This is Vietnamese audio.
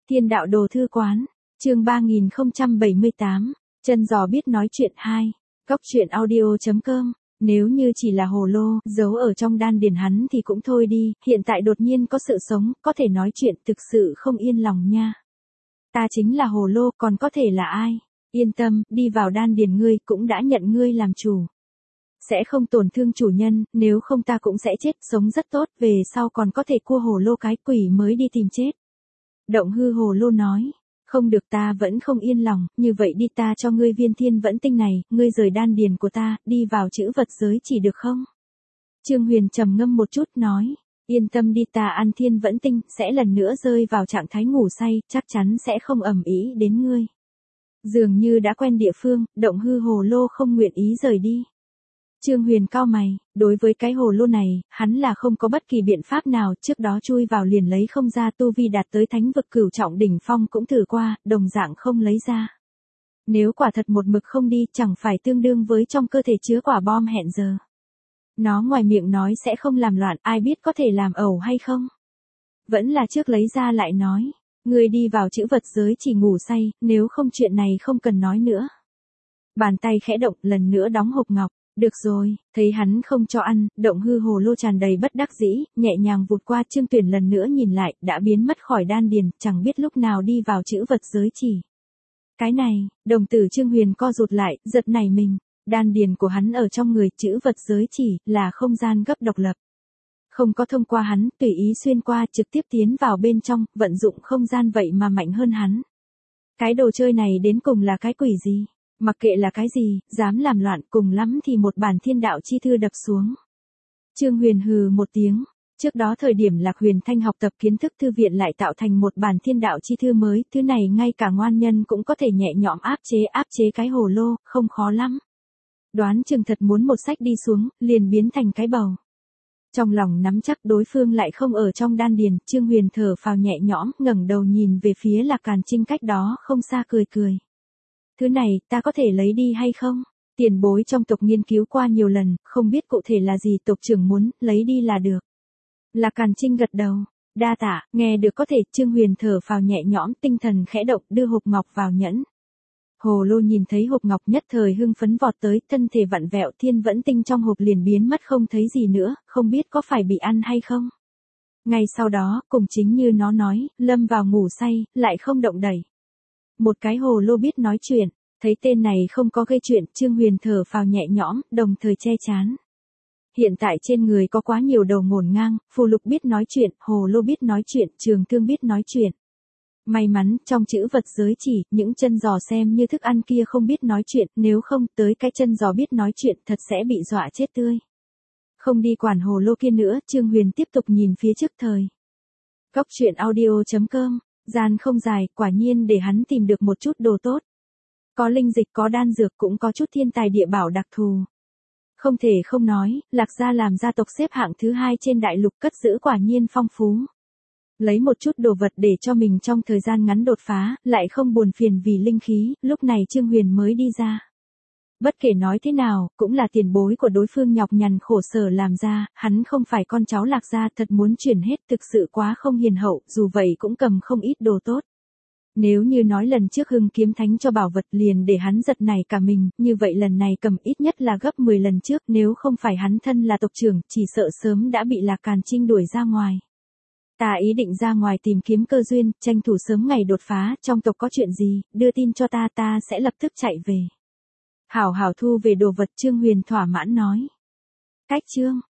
Thiên đạo đồ thư quán, chương 3078, chân giò biết nói chuyện 2, góc truyện audio.com. Nếu như chỉ là hồ lô, giấu ở trong đan điền hắn thì cũng thôi đi, hiện tại đột nhiên có sự sống, có thể nói chuyện, thực sự không yên lòng nha. Ta chính là hồ lô, còn có thể là ai? Yên tâm, đi vào đan điền ngươi, cũng đã nhận ngươi làm chủ. Sẽ không tổn thương chủ nhân, nếu không ta cũng sẽ chết, sống rất tốt, về sau còn có thể cua hồ lô cái quỷ mới đi tìm chết. Động hư hồ lô nói, không được, ta vẫn không yên lòng, như vậy đi, ta cho ngươi viên thiên vẫn tinh này, ngươi rời đan điền của ta, đi vào chữ vật giới chỉ được không? Trương Huyền trầm ngâm một chút nói, yên tâm đi, ta ăn thiên vẫn tinh, sẽ lần nữa rơi vào trạng thái ngủ say, chắc chắn sẽ không ầm ĩ đến ngươi. Dường như đã quen địa phương, động hư hồ lô không nguyện ý rời đi. Trương Huyền cau mày, đối với cái hồ lô này, hắn là không có bất kỳ biện pháp nào, trước đó chui vào liền lấy không ra, tu vi đạt tới thánh vực cửu trọng đỉnh phong cũng thử qua, đồng dạng không lấy ra. Nếu quả thật một mực không đi, chẳng phải tương đương với trong cơ thể chứa quả bom hẹn giờ. Nó ngoài miệng nói sẽ không làm loạn, ai biết có thể làm ẩu hay không. Vẫn là trước lấy ra lại nói, ngươi đi vào chữ vật giới chỉ ngủ say, nếu không chuyện này không cần nói nữa. Bàn tay khẽ động, lần nữa đóng hộp ngọc. Được rồi, thấy hắn không cho ăn, động hư hồ lô tràn đầy bất đắc dĩ, nhẹ nhàng vụt qua. Trương Tuyển lần nữa nhìn lại, đã biến mất khỏi đan điền, chẳng biết lúc nào đi vào chữ vật giới chỉ. Cái này, đồng tử Trương Huyền co rụt lại, giật nảy mình, đan điền của hắn ở trong người, chữ vật giới chỉ, là không gian gấp độc lập. Không có thông qua hắn, tùy ý xuyên qua, trực tiếp tiến vào bên trong, vận dụng không gian vậy mà mạnh hơn hắn. Cái đồ chơi này đến cùng là cái quỷ gì? Mặc kệ là cái gì, dám làm loạn, cùng lắm thì một bản thiên đạo chi thư đập xuống. Trương Huyền hừ một tiếng, trước đó thời điểm Lạc Huyền Thanh học tập kiến thức thư viện lại tạo thành một bản thiên đạo chi thư mới, thứ này ngay cả ngoan nhân cũng có thể nhẹ nhõm áp chế cái hồ lô, không khó lắm. Đoán chừng thật muốn một sách đi xuống, liền biến thành cái bầu. Trong lòng nắm chắc đối phương lại không ở trong đan điền, Trương Huyền thở phào nhẹ nhõm, ngẩng đầu nhìn về phía Lạc Càn Trinh cách đó không xa, cười cười. Thứ này, ta có thể lấy đi hay không? Tiền bối trong tộc nghiên cứu qua nhiều lần, không biết cụ thể là gì, tộc trưởng muốn, lấy đi là được. Lạc Càn Trinh gật đầu, đa tạ, nghe được có thể. Trương Huyền thở phào nhẹ nhõm, tinh thần khẽ động, đưa hộp ngọc vào nhẫn. Hồ lô nhìn thấy hộp ngọc nhất thời hưng phấn vọt tới, thân thể vặn vẹo, thiên vẫn tinh trong hộp liền biến mất không thấy gì nữa, không biết có phải bị ăn hay không. Ngay sau đó, cùng chính như nó nói, lâm vào ngủ say, lại không động đẩy. Một cái hồ lô biết nói chuyện, thấy tên này không có gây chuyện, Trương Huyền thở phào nhẹ nhõm, đồng thời che chán. Hiện tại trên người có quá nhiều đầu ngổn ngang, phù lục biết nói chuyện, hồ lô biết nói chuyện, trường thương biết nói chuyện. May mắn, trong chữ vật giới chỉ, những chân giò xem như thức ăn kia không biết nói chuyện, nếu không, tới cái chân giò biết nói chuyện, thật sẽ bị dọa chết tươi. Không đi quản hồ lô kia nữa, Trương Huyền tiếp tục nhìn phía trước thời. Góc truyện audio.com. Gian không dài, quả nhiên để hắn tìm được một chút đồ tốt. Có linh dịch, có đan dược, cũng có chút thiên tài địa bảo đặc thù. Không thể không nói, Lạc gia làm gia tộc xếp hạng thứ 2 trên đại lục, cất giữ quả nhiên phong phú. Lấy một chút đồ vật để cho mình trong thời gian ngắn đột phá, lại không buồn phiền vì linh khí, lúc này Trương Huyền mới đi ra. Bất kể nói thế nào, cũng là tiền bối của đối phương nhọc nhằn khổ sở làm ra, hắn không phải con cháu Lạc gia, thật muốn chuyển hết, thực sự quá không hiền hậu, dù vậy cũng cầm không ít đồ tốt. Nếu như nói lần trước hưng kiếm thánh cho bảo vật liền để hắn giật nảy cả mình, như vậy lần này cầm ít nhất là gấp 10 lần trước, nếu không phải hắn thân là tộc trưởng, chỉ sợ sớm đã bị Lạc Càn Trinh đuổi ra ngoài. Ta ý định ra ngoài tìm kiếm cơ duyên, tranh thủ sớm ngày đột phá, trong tộc có chuyện gì, đưa tin cho ta, ta sẽ lập tức chạy về. Hảo hảo thu về đồ vật, Trương Huyền thỏa mãn nói. Cách chương